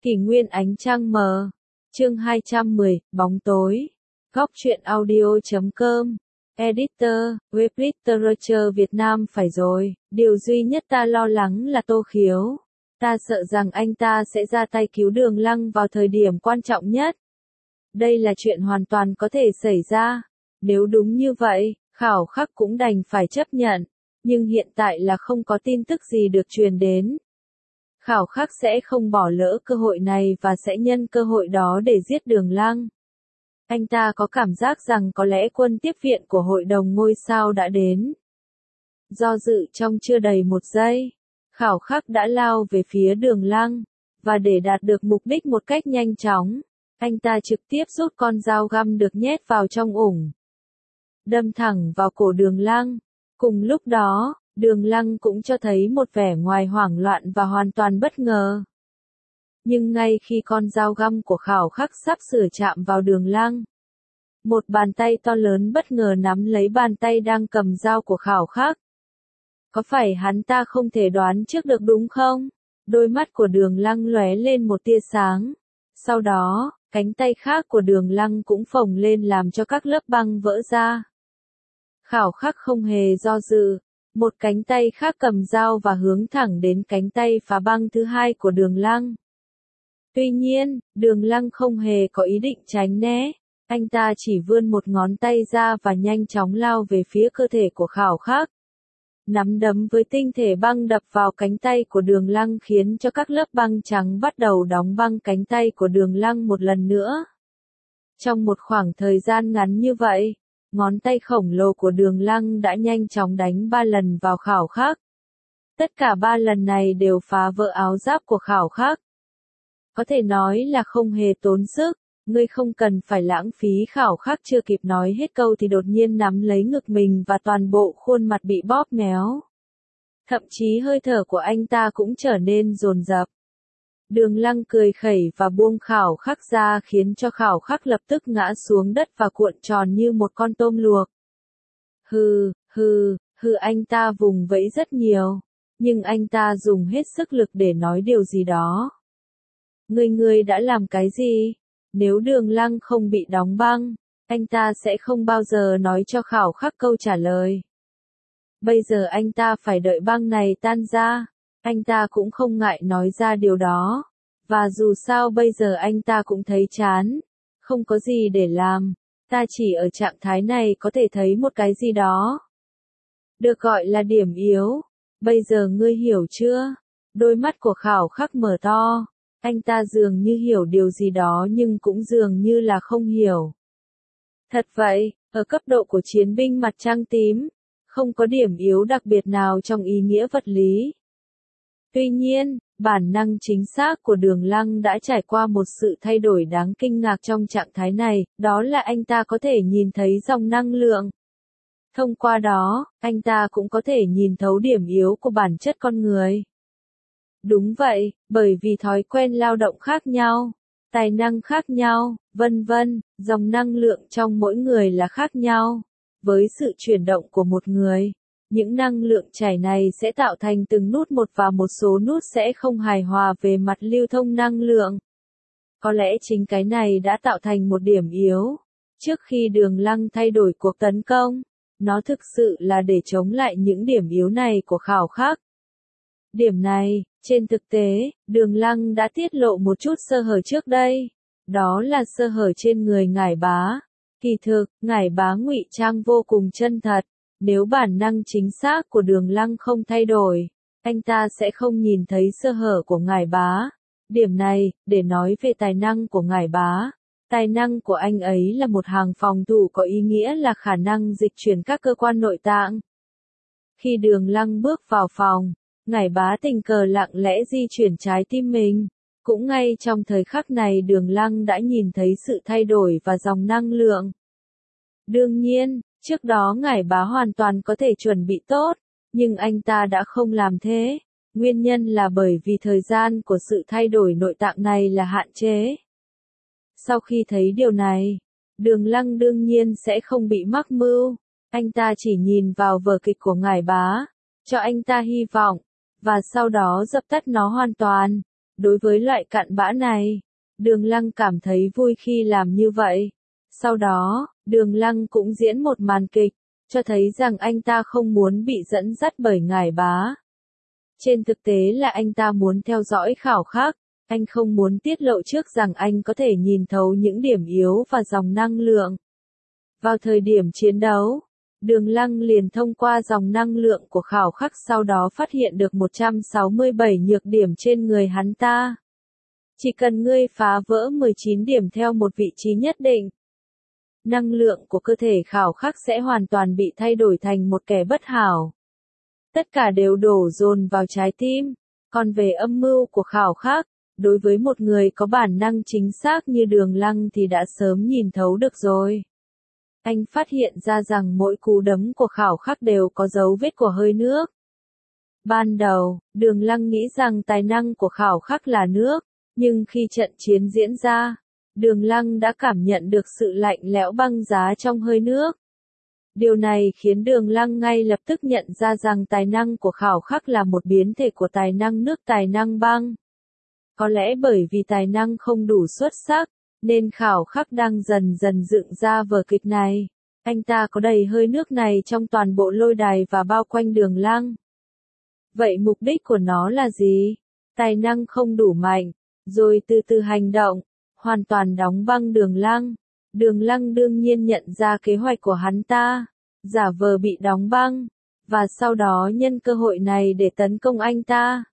Kỷ nguyên ánh trăng mờ. Chương 210, bóng tối. Góc truyện audio.com. Editor, web literature Việt Nam. Phải rồi, điều duy nhất ta lo lắng là Tô Khiếu. Ta sợ rằng anh ta sẽ ra tay cứu Đường Lăng vào thời điểm quan trọng nhất. Đây là chuyện hoàn toàn có thể xảy ra. Nếu đúng như vậy, Khảo Khắc cũng đành phải chấp nhận. Nhưng hiện tại là không có tin tức gì được truyền đến. Khảo Khắc sẽ không bỏ lỡ cơ hội này và sẽ nhân cơ hội đó để giết Đường Lăng. Anh ta có cảm giác rằng có lẽ quân tiếp viện của hội đồng ngôi sao đã đến. Do dự trong chưa đầy một giây, Khảo Khắc đã lao về phía Đường Lăng, và để đạt được mục đích một cách nhanh chóng, anh ta trực tiếp rút con dao găm được nhét vào trong ủng, đâm thẳng vào cổ Đường Lăng. Cùng lúc đó, Đường Lăng cũng cho thấy một vẻ ngoài hoảng loạn và hoàn toàn bất ngờ. Nhưng ngay khi con dao găm của Khảo Khắc sắp sửa chạm vào Đường Lăng, một bàn tay to lớn bất ngờ nắm lấy bàn tay đang cầm dao của Khảo Khắc. Có phải hắn ta không thể đoán trước được đúng không? Đôi mắt của Đường Lăng lóe lên một tia sáng. Sau đó, cánh tay khác của Đường Lăng cũng phồng lên làm cho các lớp băng vỡ ra. Khảo Khắc không hề do dự. Một cánh tay khác cầm dao và hướng thẳng đến cánh tay phá băng thứ hai của Đường Lăng. Tuy nhiên, Đường Lăng không hề có ý định tránh né. Anh ta chỉ vươn một ngón tay ra và nhanh chóng lao về phía cơ thể của Khảo Khắc. Nắm đấm với tinh thể băng đập vào cánh tay của Đường Lăng khiến cho các lớp băng trắng bắt đầu đóng băng cánh tay của Đường Lăng một lần nữa. Trong một khoảng thời gian ngắn như vậy, ngón tay khổng lồ của Đường Lăng đã nhanh chóng đánh 3 lần vào Khảo Khắc. Tất cả 3 lần này đều phá vỡ áo giáp của Khảo Khắc. Có thể nói là không hề tốn sức, ngươi không cần phải lãng phí. Khảo Khắc chưa kịp nói hết câu thì đột nhiên nắm lấy ngực mình và toàn bộ khuôn mặt bị bóp méo. Thậm chí hơi thở của anh ta cũng trở nên dồn dập. Đường Lăng cười khẩy và buông Khảo Khắc ra khiến cho Khảo Khắc lập tức ngã xuống đất và cuộn tròn như một con tôm luộc. Anh ta vùng vẫy rất nhiều, nhưng anh ta dùng hết sức lực để nói điều gì đó. Ngươi đã làm cái gì? Nếu Đường Lăng không bị đóng băng, anh ta sẽ không bao giờ nói cho Khảo Khắc câu trả lời. Bây giờ anh ta phải đợi băng này tan ra. Anh ta cũng không ngại nói ra điều đó. Và dù sao bây giờ anh ta cũng thấy chán. Không có gì để làm. Ta chỉ ở trạng thái này có thể thấy một cái gì đó. Được gọi là điểm yếu. Bây giờ ngươi hiểu chưa? Đôi mắt của Khảo Khắc mở to. Anh ta dường như hiểu điều gì đó nhưng cũng dường như là không hiểu. Thật vậy, ở cấp độ của chiến binh mặt trăng tím, không có điểm yếu đặc biệt nào trong ý nghĩa vật lý. Tuy nhiên, bản năng chính xác của Đường Lăng đã trải qua một sự thay đổi đáng kinh ngạc trong trạng thái này, đó là anh ta có thể nhìn thấy dòng năng lượng. Thông qua đó, anh ta cũng có thể nhìn thấu điểm yếu của bản chất con người. Đúng vậy, bởi vì thói quen lao động khác nhau, tài năng khác nhau, vân vân, dòng năng lượng trong mỗi người là khác nhau. Với sự chuyển động của một người, những năng lượng chảy này sẽ tạo thành từng nút một và một số nút sẽ không hài hòa về mặt lưu thông năng lượng. Có lẽ chính cái này đã tạo thành một điểm yếu. Trước khi Đường Lăng thay đổi cuộc tấn công, nó thực sự là để chống lại những điểm yếu này của Khảo Khắc. Điểm này, trên thực tế, Đường Lăng đã tiết lộ một chút sơ hở trước đây. Đó là sơ hở trên người Ngải Bá. Kỳ thực, Ngải Bá ngụy trang vô cùng chân thật. Nếu bản năng chính xác của Đường Lăng không thay đổi, anh ta sẽ không nhìn thấy sơ hở của Ngải Bá. Điểm này, để nói về tài năng của Ngải Bá. Tài năng của anh ấy là một hàng phòng thủ có ý nghĩa là khả năng dịch chuyển các cơ quan nội tạng. Khi Đường Lăng bước vào phòng, Ngải Bá tình cờ lặng lẽ di chuyển trái tim mình. Cũng ngay trong thời khắc này Đường Lăng đã nhìn thấy sự thay đổi và dòng năng lượng. Đương nhiên, trước đó Ngải Bá hoàn toàn có thể chuẩn bị tốt, nhưng anh ta đã không làm thế. Nguyên nhân là bởi vì thời gian của sự thay đổi nội tạng này là hạn chế. Sau khi thấy điều này, Đường Lăng đương nhiên sẽ không bị mắc mưu. Anh ta chỉ nhìn vào vở kịch của Ngải Bá, cho anh ta hy vọng, và sau đó dập tắt nó hoàn toàn. Đối với loại cặn bã này, Đường Lăng cảm thấy vui khi làm như vậy. Sau đó, Đường Lăng cũng diễn một màn kịch, cho thấy rằng anh ta không muốn bị dẫn dắt bởi ngải bá. Trên thực tế là anh ta muốn theo dõi Khảo Khắc, anh không muốn tiết lộ trước rằng anh có thể nhìn thấu những điểm yếu và dòng năng lượng. Vào thời điểm chiến đấu, Đường Lăng liền thông qua dòng năng lượng của Khảo Khắc sau đó phát hiện được 167 nhược điểm trên người hắn ta. Chỉ cần ngươi phá vỡ 19 điểm theo một vị trí nhất định, năng lượng của cơ thể Khảo Khắc sẽ hoàn toàn bị thay đổi thành một kẻ bất hảo. Tất cả đều đổ dồn vào trái tim. Còn về âm mưu của Khảo Khắc, đối với một người có bản năng chính xác như Đường Lăng thì đã sớm nhìn thấu được rồi. Anh phát hiện ra rằng mỗi cú đấm của Khảo Khắc đều có dấu vết của hơi nước. Ban đầu, Đường Lăng nghĩ rằng tài năng của Khảo Khắc là nước, nhưng khi trận chiến diễn ra, Đường Lăng đã cảm nhận được sự lạnh lẽo băng giá trong hơi nước. Điều này khiến Đường Lăng ngay lập tức nhận ra rằng tài năng của Khảo Khắc là một biến thể của tài năng nước, tài năng băng. Có lẽ bởi vì tài năng không đủ xuất sắc, nên Khảo Khắc đang dần dần dựng ra vở kịch này. Anh ta có đầy hơi nước này trong toàn bộ lôi đài và bao quanh Đường Lăng. Vậy mục đích của nó là gì? Tài năng không đủ mạnh, rồi từ từ hành động, hoàn toàn đóng băng Đường Lăng. Đường Lăng đương nhiên nhận ra kế hoạch của hắn ta, giả vờ bị đóng băng, và sau đó nhân cơ hội này để tấn công anh ta.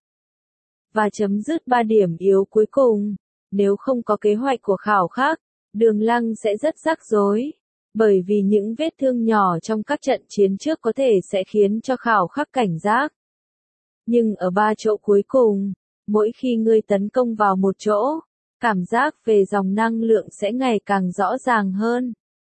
Và chấm dứt 3 điểm yếu cuối cùng. Nếu không có kế hoạch của Khảo Khắc, Đường Lăng sẽ rất rắc rối. Bởi vì những vết thương nhỏ trong các trận chiến trước có thể sẽ khiến cho Khảo Khắc cảnh giác. Nhưng ở 3 chỗ cuối cùng, mỗi khi ngươi tấn công vào một chỗ, cảm giác về dòng năng lượng sẽ ngày càng rõ ràng hơn.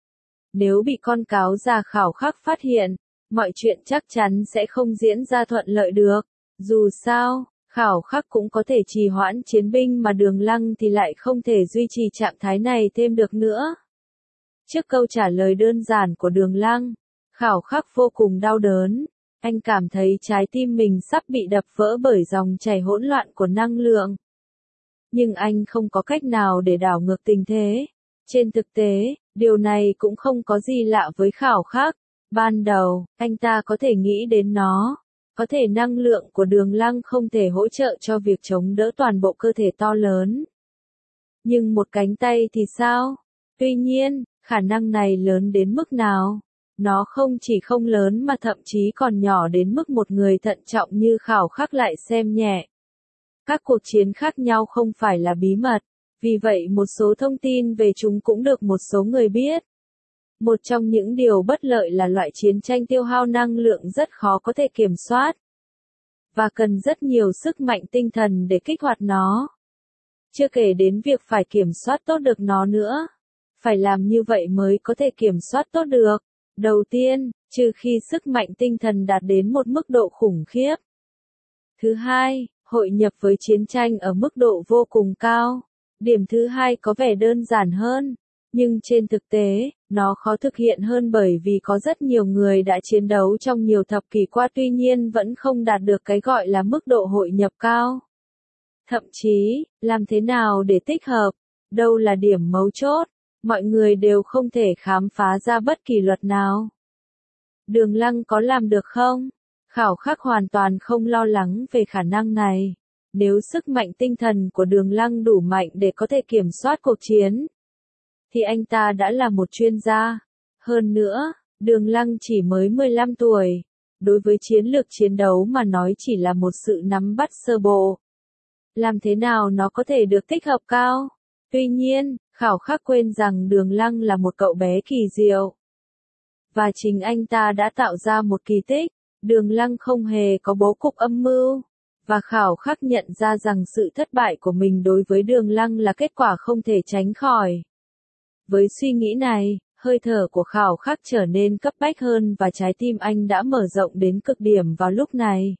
Nếu bị con cáo già Khảo Khắc phát hiện, mọi chuyện chắc chắn sẽ không diễn ra thuận lợi được. Dù sao, Khảo Khắc cũng có thể trì hoãn chiến binh mà Đường Lăng thì lại không thể duy trì trạng thái này thêm được nữa. Trước câu trả lời đơn giản của Đường Lăng, Khảo Khắc vô cùng đau đớn. Anh cảm thấy trái tim mình sắp bị đập vỡ bởi dòng chảy hỗn loạn của năng lượng. Nhưng anh không có cách nào để đảo ngược tình thế. Trên thực tế, điều này cũng không có gì lạ với Khảo Khắc. Ban đầu, anh ta có thể nghĩ đến nó. Có thể năng lượng của Đường Lăng không thể hỗ trợ cho việc chống đỡ toàn bộ cơ thể to lớn. Nhưng một cánh tay thì sao? Tuy nhiên, khả năng này lớn đến mức nào? Nó không chỉ không lớn mà thậm chí còn nhỏ đến mức một người thận trọng như Khảo Khắc lại xem nhẹ. Các cuộc chiến khác nhau không phải là bí mật, vì vậy một số thông tin về chúng cũng được một số người biết. Một trong những điều bất lợi là loại chiến tranh tiêu hao năng lượng rất khó có thể kiểm soát, và cần rất nhiều sức mạnh tinh thần để kích hoạt nó. Chưa kể đến việc phải kiểm soát tốt được nó nữa. Phải làm như vậy mới có thể kiểm soát tốt được. Đầu tiên, trừ khi sức mạnh tinh thần đạt đến một mức độ khủng khiếp. Thứ hai, hội nhập với chiến tranh ở mức độ vô cùng cao. Điểm thứ hai có vẻ đơn giản hơn, nhưng trên thực tế, nó khó thực hiện hơn bởi vì có rất nhiều người đã chiến đấu trong nhiều thập kỷ qua tuy nhiên vẫn không đạt được cái gọi là mức độ hội nhập cao. Thậm chí, làm thế nào để tích hợp? Đâu là điểm mấu chốt? Mọi người đều không thể khám phá ra bất kỳ luật nào. Đường Lăng có làm được không? Khảo Khắc hoàn toàn không lo lắng về khả năng này. Nếu sức mạnh tinh thần của Đường Lăng đủ mạnh để có thể kiểm soát cuộc chiến, thì anh ta đã là một chuyên gia. Hơn nữa, Đường Lăng chỉ mới 15 tuổi. Đối với chiến lược chiến đấu mà nói chỉ là một sự nắm bắt sơ bộ. Làm thế nào nó có thể được tích hợp cao? Tuy nhiên, Khảo Khắc quên rằng Đường Lăng là một cậu bé kỳ diệu. Và chính anh ta đã tạo ra một kỳ tích. Đường Lăng không hề có bố cục âm mưu. Và Khảo Khắc nhận ra rằng sự thất bại của mình đối với Đường Lăng là kết quả không thể tránh khỏi. Với suy nghĩ này, hơi thở của Khảo Khắc trở nên cấp bách hơn và trái tim anh đã mở rộng đến cực điểm vào lúc này.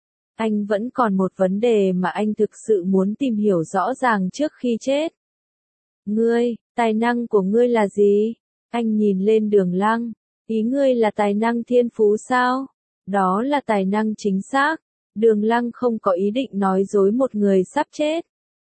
Anh vẫn còn một vấn đề mà anh thực sự muốn tìm hiểu rõ ràng trước khi chết. Ngươi, tài năng của ngươi là gì? Anh nhìn lên Đường Lăng. Ý ngươi là tài năng thiên phú sao? Đó là tài năng chính xác. Đường Lăng không có ý định nói dối một người sắp chết.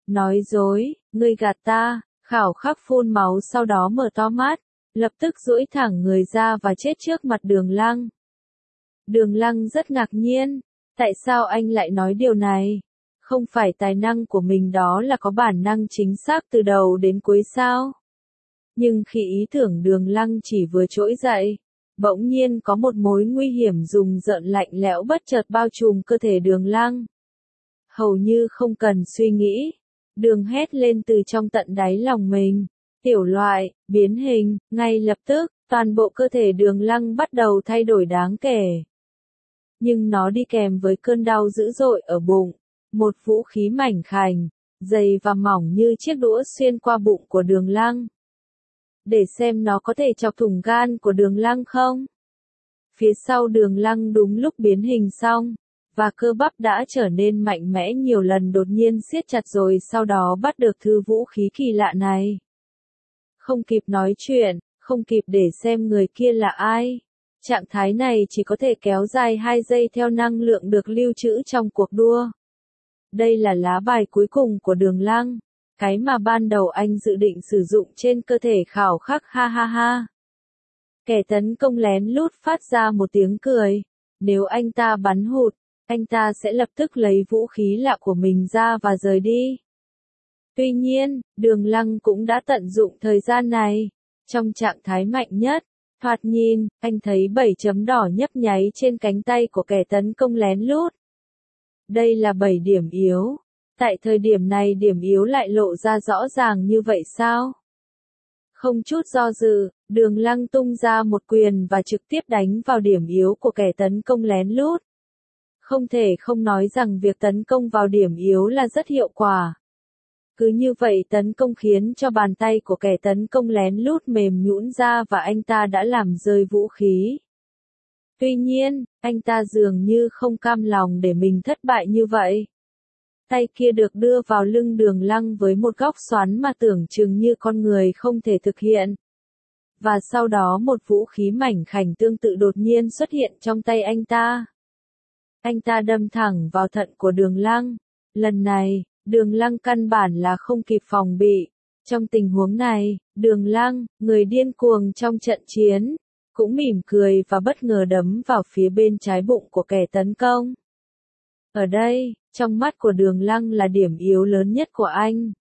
Nói dối, ngươi gạt ta, Khảo Khắc phun máu sau đó mở to mắt, lập tức duỗi thẳng người ra và chết trước mặt Đường Lăng. Đường Lăng rất ngạc nhiên, tại sao anh lại nói điều này? Không phải tài năng của mình đó là có bản năng chính xác từ đầu đến cuối sao? Nhưng khi ý tưởng Đường Lăng chỉ vừa trỗi dậy, bỗng nhiên có một mối nguy hiểm rùng rợn lạnh lẽo bất chợt bao trùm cơ thể Đường Lăng. Hầu như không cần suy nghĩ, Đường hét lên từ trong tận đáy lòng mình. Tiểu loại, biến hình, ngay lập tức, toàn bộ cơ thể Đường Lăng bắt đầu thay đổi đáng kể. Nhưng nó đi kèm với cơn đau dữ dội ở bụng, một vũ khí mảnh khảnh, dày và mỏng như chiếc đũa xuyên qua bụng của Đường Lăng. Để xem nó có thể chọc thủng gan của Đường Lăng không? Phía sau Đường Lăng đúng lúc biến hình xong, và cơ bắp đã trở nên mạnh mẽ nhiều lần đột nhiên siết chặt rồi sau đó bắt được thứ vũ khí kỳ lạ này. Không kịp nói chuyện, không kịp để xem người kia là ai. Trạng thái này chỉ có thể kéo dài 2 giây theo năng lượng được lưu trữ trong cuộc đua. Đây là lá bài cuối cùng của Đường Lăng, cái mà ban đầu anh dự định sử dụng trên cơ thể Khảo Khắc ha ha ha. Kẻ tấn công lén lút phát ra một tiếng cười, nếu anh ta bắn hụt, anh ta sẽ lập tức lấy vũ khí lạ của mình ra và rời đi. Tuy nhiên, Đường Lăng cũng đã tận dụng thời gian này, trong trạng thái mạnh nhất. Thoạt nhìn, anh thấy 7 chấm đỏ nhấp nháy trên cánh tay của kẻ tấn công lén lút. Đây là 7 điểm yếu. Tại thời điểm này điểm yếu lại lộ ra rõ ràng như vậy sao? Không chút do dự, Đường Lăng tung ra một quyền và trực tiếp đánh vào điểm yếu của kẻ tấn công lén lút. Không thể không nói rằng việc tấn công vào điểm yếu là rất hiệu quả. Cứ như vậy tấn công khiến cho bàn tay của kẻ tấn công lén lút mềm nhũn ra và anh ta đã làm rơi vũ khí. Tuy nhiên, anh ta dường như không cam lòng để mình thất bại như vậy. Tay kia được đưa vào lưng Đường Lăng với một góc xoắn mà tưởng chừng như con người không thể thực hiện. Và sau đó một vũ khí mảnh khảnh tương tự đột nhiên xuất hiện trong tay anh ta. Anh ta đâm thẳng vào thận của Đường Lăng. Lần này, Đường Lăng căn bản là không kịp phòng bị. Trong tình huống này, Đường Lăng, người điên cuồng trong trận chiến, cũng mỉm cười và bất ngờ đấm vào phía bên trái bụng của kẻ tấn công. Ở đây, trong mắt của Đường Lăng là điểm yếu lớn nhất của anh.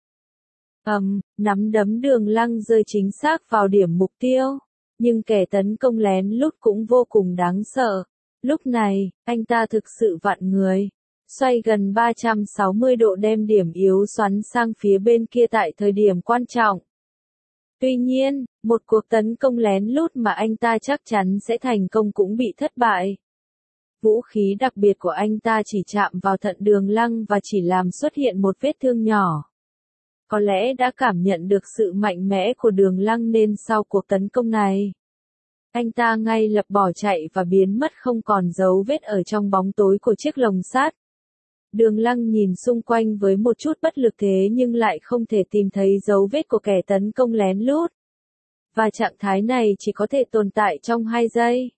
Nắm đấm Đường Lăng rơi chính xác vào điểm mục tiêu, nhưng kẻ tấn công lén lút cũng vô cùng đáng sợ. Lúc này, anh ta thực sự vặn người, xoay gần 360 độ đem điểm yếu xoắn sang phía bên kia tại thời điểm quan trọng. Tuy nhiên, một cuộc tấn công lén lút mà anh ta chắc chắn sẽ thành công cũng bị thất bại. Vũ khí đặc biệt của anh ta chỉ chạm vào thận Đường Lăng và chỉ làm xuất hiện một vết thương nhỏ. Có lẽ đã cảm nhận được sự mạnh mẽ của Đường Lăng nên sau cuộc tấn công này, anh ta ngay lập bỏ chạy và biến mất không còn dấu vết ở trong bóng tối của chiếc lồng sắt. Đường Lăng nhìn xung quanh với một chút bất lực thế nhưng lại không thể tìm thấy dấu vết của kẻ tấn công lén lút. Và trạng thái này chỉ có thể tồn tại trong 2 giây.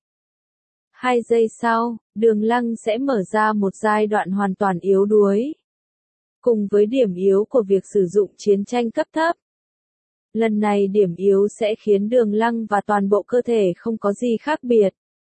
2 giây sau, Đường Lăng sẽ mở ra một giai đoạn hoàn toàn yếu đuối. Cùng với điểm yếu của việc sử dụng chiến tranh cấp thấp. Lần này điểm yếu sẽ khiến Đường Lăng và toàn bộ cơ thể không có gì khác biệt.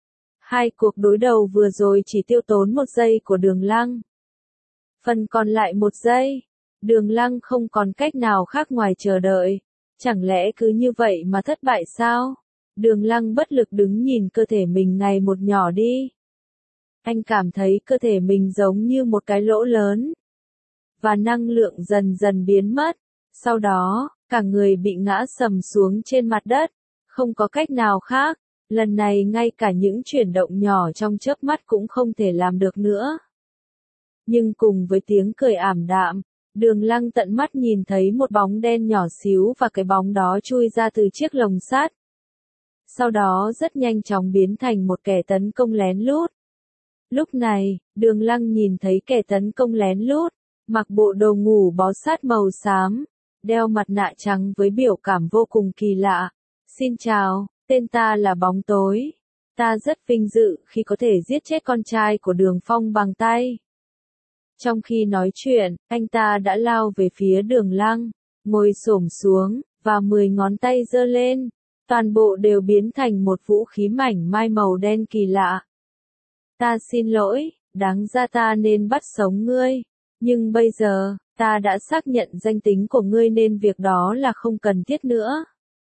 2 cuộc đối đầu vừa rồi chỉ tiêu tốn 1 giây của Đường Lăng. Phần còn lại 1 giây, Đường Lăng không còn cách nào khác ngoài chờ đợi. Chẳng lẽ cứ như vậy mà thất bại sao? Đường Lăng bất lực đứng nhìn cơ thể mình ngày một nhỏ đi. Anh cảm thấy cơ thể mình giống như một cái lỗ lớn. Và năng lượng dần dần biến mất. Sau đó, cả người bị ngã sầm xuống trên mặt đất. Không có cách nào khác. Lần này ngay cả những chuyển động nhỏ trong chớp mắt cũng không thể làm được nữa. Nhưng cùng với tiếng cười ảm đạm, Đường Lăng tận mắt nhìn thấy một bóng đen nhỏ xíu và cái bóng đó chui ra từ chiếc lồng sắt. Sau đó rất nhanh chóng biến thành một kẻ tấn công lén lút. Lúc này, Đường Lăng nhìn thấy kẻ tấn công lén lút, mặc bộ đồ ngủ bó sát màu xám, đeo mặt nạ trắng với biểu cảm vô cùng kỳ lạ. Xin chào, tên ta là Bóng Tối. Ta rất vinh dự khi có thể giết chết con trai của Đường Phong bằng tay. Trong khi nói chuyện, anh ta đã lao về phía Đường Lăng, ngồi xổm xuống, và 10 ngón tay giơ lên. Toàn bộ đều biến thành một vũ khí mảnh mai màu đen kỳ lạ. Ta xin lỗi, đáng ra ta nên bắt sống ngươi. Nhưng bây giờ, ta đã xác nhận danh tính của ngươi nên việc đó là không cần thiết nữa.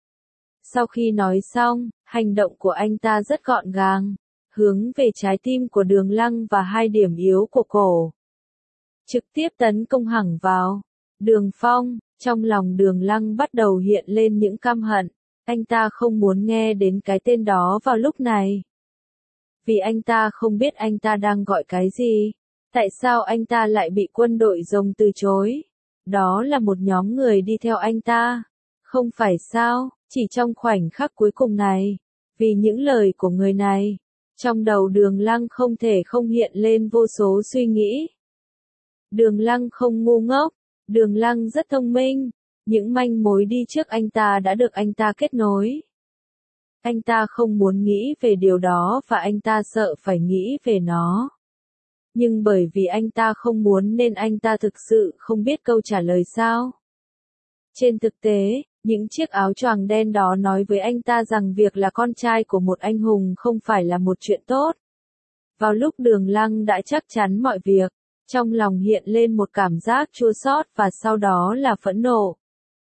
Sau khi nói xong, hành động của anh ta rất gọn gàng, hướng về trái tim của Đường Lăng và hai điểm yếu của cổ. Trực tiếp tấn công hẳn vào. Đường Phong, trong lòng Đường Lăng bắt đầu hiện lên những căm hận. Anh ta không muốn nghe đến cái tên đó vào lúc này. Vì anh ta không biết anh ta đang gọi cái gì. Tại sao anh ta lại bị quân đội rồng từ chối? Đó là một nhóm người đi theo anh ta. Không phải sao, chỉ trong khoảnh khắc cuối cùng này. Vì những lời của người này, trong đầu Đường Lăng không thể không hiện lên vô số suy nghĩ. Đường Lăng không ngu ngốc, Đường Lăng rất thông minh. Những manh mối đi trước anh ta đã được anh ta kết nối. Anh ta không muốn nghĩ về điều đó và anh ta sợ phải nghĩ về nó. Nhưng bởi vì anh ta không muốn nên anh ta thực sự không biết câu trả lời sao. Trên thực tế, những chiếc áo choàng đen đó nói với anh ta rằng việc là con trai của một anh hùng không phải là một chuyện tốt. Vào lúc Đường Lăng đã chắc chắn mọi việc, trong lòng hiện lên một cảm giác chua xót và sau đó là phẫn nộ.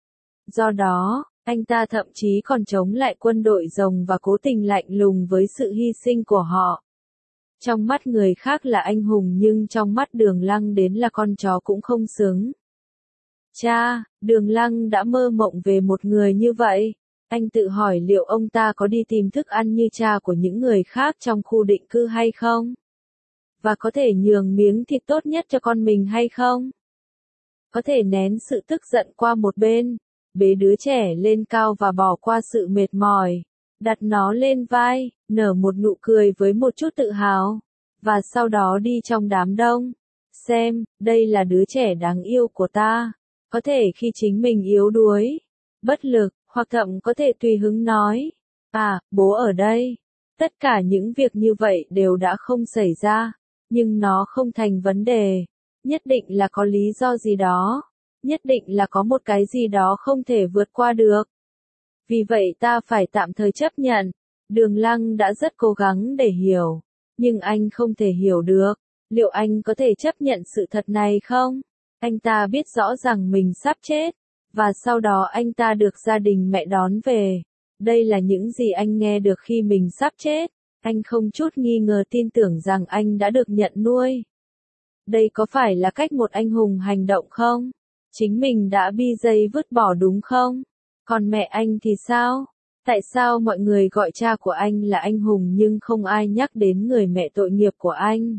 Do đó, anh ta thậm chí còn chống lại quân đội rồng và cố tình lạnh lùng với sự hy sinh của họ. Trong mắt người khác là anh hùng nhưng trong mắt Đường Lăng đến là con chó cũng không xứng. Cha, Đường Lăng đã mơ mộng về một người như vậy. Anh tự hỏi liệu ông ta có đi tìm thức ăn như cha của những người khác trong khu định cư hay không? Và có thể nhường miếng thịt tốt nhất cho con mình hay không? Có thể nén sự tức giận qua một bên, bế đứa trẻ lên cao và bỏ qua sự mệt mỏi, đặt nó lên vai, nở một nụ cười với một chút tự hào, và sau đó đi trong đám đông. Xem, đây là đứa trẻ đáng yêu của ta. Có thể khi chính mình yếu đuối, bất lực, hoặc thậm có thể tùy hứng nói, à, bố ở đây. Tất cả những việc như vậy đều đã không xảy ra, nhưng nó không thành vấn đề. Nhất định là có lý do gì đó. Nhất định là có một cái gì đó không thể vượt qua được. Vì vậy ta phải tạm thời chấp nhận. Đường Lăng đã rất cố gắng để hiểu, nhưng anh không thể hiểu được. Liệu anh có thể chấp nhận sự thật này không? Anh ta biết rõ rằng mình sắp chết, và sau đó anh ta được gia đình mẹ đón về. Đây là những gì anh nghe được khi mình sắp chết. Anh không chút nghi ngờ tin tưởng rằng anh đã được nhận nuôi. Đây có phải là cách một anh hùng hành động không? Chính mình đã bi dây vứt bỏ đúng không? Còn mẹ anh thì sao? Tại sao mọi người gọi cha của anh là anh hùng nhưng không ai nhắc đến người mẹ tội nghiệp của anh?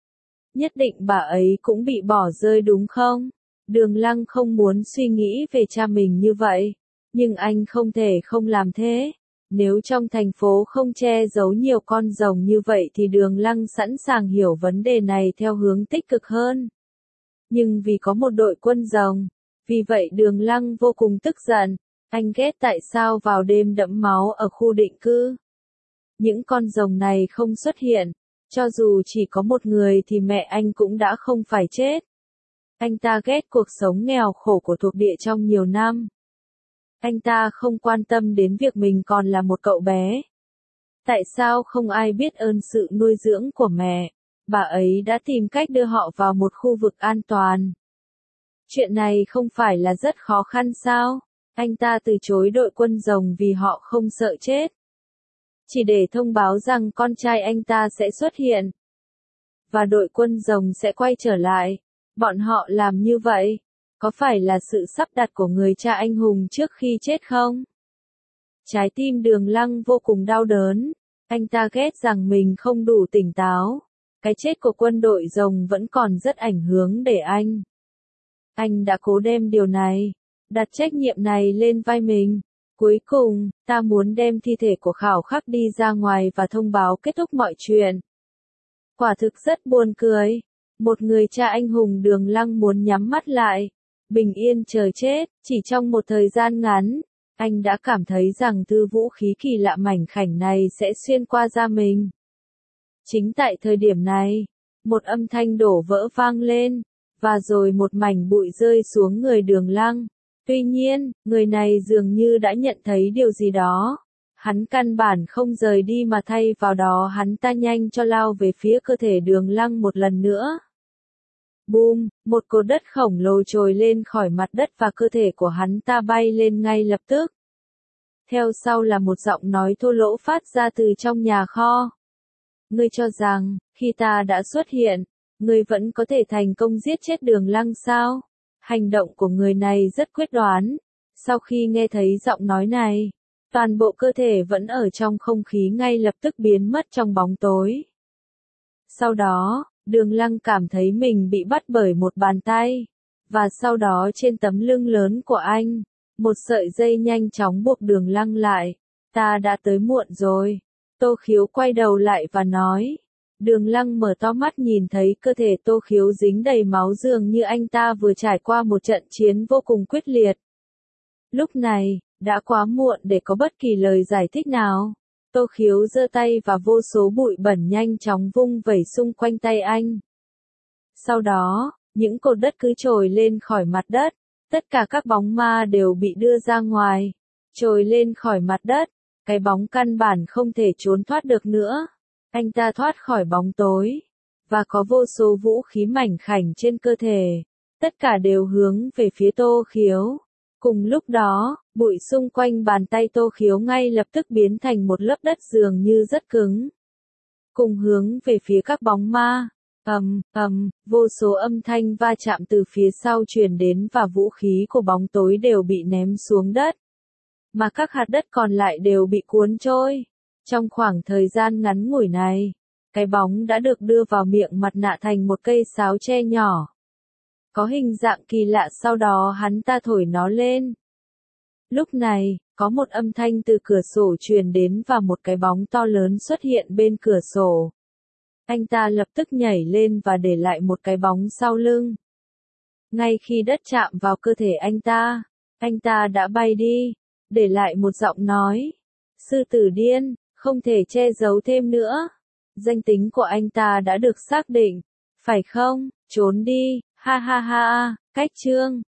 Nhất định bà ấy cũng bị bỏ rơi đúng không? Đường Lăng không muốn suy nghĩ về cha mình như vậy, nhưng anh không thể không làm thế. Nếu trong thành phố không che giấu nhiều con rồng như vậy thì Đường Lăng sẵn sàng hiểu vấn đề này theo hướng tích cực hơn. Nhưng vì có một đội quân rồng, vì vậy Đường Lăng vô cùng tức giận. Anh ghét tại sao vào đêm đẫm máu ở khu định cư, những con rồng này không xuất hiện. Cho dù chỉ có một người thì mẹ anh cũng đã không phải chết. Anh ta ghét cuộc sống nghèo khổ của thuộc địa trong nhiều năm. Anh ta không quan tâm đến việc mình còn là một cậu bé. Tại sao không ai biết ơn sự nuôi dưỡng của mẹ? Bà ấy đã tìm cách đưa họ vào một khu vực an toàn. Chuyện này không phải là rất khó khăn sao? Anh ta từ chối đội quân rồng vì họ không sợ chết. Chỉ để thông báo rằng con trai anh ta sẽ xuất hiện. Và đội quân rồng sẽ quay trở lại. Bọn họ làm như vậy. Có phải là sự sắp đặt của người cha anh hùng trước khi chết không? Trái tim Đường Lăng vô cùng đau đớn. Anh ta ghét rằng mình không đủ tỉnh táo. Cái chết của quân đội rồng vẫn còn rất ảnh hưởng để anh. Anh đã cố đem điều này, đặt trách nhiệm này lên vai mình. Cuối cùng, ta muốn đem thi thể của Khảo Khắc đi ra ngoài và thông báo kết thúc mọi chuyện. Quả thực rất buồn cười. Một người cha anh hùng Đường Lăng muốn nhắm mắt lại, bình yên chờ chết. Chỉ trong một thời gian ngắn, anh đã cảm thấy rằng thứ vũ khí kỳ lạ mảnh khảnh này sẽ xuyên qua da mình. Chính tại thời điểm này, một âm thanh đổ vỡ vang lên. và rồi một mảnh bụi rơi xuống người Đường Lăng. Tuy nhiên, người này dường như đã nhận thấy điều gì đó. Hắn căn bản không rời đi mà thay vào đó hắn ta nhanh cho lao về phía cơ thể Đường Lăng một lần nữa. Boom, một cột đất khổng lồ trồi lên khỏi mặt đất và cơ thể của hắn ta bay lên ngay lập tức. Theo sau là một giọng nói thô lỗ phát ra từ trong nhà kho. Ngươi cho rằng, khi ta đã xuất hiện, ngươi vẫn có thể thành công giết chết Đường Lăng sao? Hành động của người này rất quyết đoán. Sau khi nghe thấy giọng nói này, toàn bộ cơ thể vẫn ở trong không khí ngay lập tức biến mất trong bóng tối. Sau đó, Đường Lăng cảm thấy mình bị bắt bởi một bàn tay, và sau đó trên tấm lưng lớn của anh, một sợi dây nhanh chóng buộc Đường Lăng lại. Ta đã tới muộn rồi. Tô Khiếu quay đầu lại và nói. Đường Lăng mở to mắt nhìn thấy cơ thể Tô Khiếu dính đầy máu dường như anh ta vừa trải qua một trận chiến vô cùng quyết liệt. Lúc này, đã quá muộn để có bất kỳ lời giải thích nào. Tô Khiếu giơ tay và vô số bụi bẩn nhanh chóng vung vẩy xung quanh tay anh. Sau đó, những cột đất cứ trồi lên khỏi mặt đất. Tất cả các bóng ma đều bị đưa ra ngoài. Trồi lên khỏi mặt đất. Cái bóng căn bản không thể trốn thoát được nữa. Anh ta thoát khỏi bóng tối. Và có vô số vũ khí mảnh khảnh trên cơ thể. Tất cả đều hướng về phía Tô Khiếu. Cùng lúc đó, bụi xung quanh bàn tay Tô Khiếu ngay lập tức biến thành một lớp đất dường như rất cứng. Cùng hướng về phía các bóng ma. Vô số âm thanh va chạm từ phía sau truyền đến và vũ khí của bóng tối đều bị ném xuống đất. Mà các hạt đất còn lại đều bị cuốn trôi. Trong khoảng thời gian ngắn ngủi này, cái bóng đã được đưa vào miệng mặt nạ thành một cây sáo tre nhỏ. Có hình dạng kỳ lạ sau đó hắn ta thổi nó lên. Lúc này, có một âm thanh từ cửa sổ truyền đến và một cái bóng to lớn xuất hiện bên cửa sổ. Anh ta lập tức nhảy lên và để lại một cái bóng sau lưng. Ngay khi đất chạm vào cơ thể anh ta đã bay đi, để lại một giọng nói. Sư tử điên, không thể che giấu thêm nữa. Danh tính của anh ta đã được xác định, phải không? Trốn đi, ha ha ha, cách chương.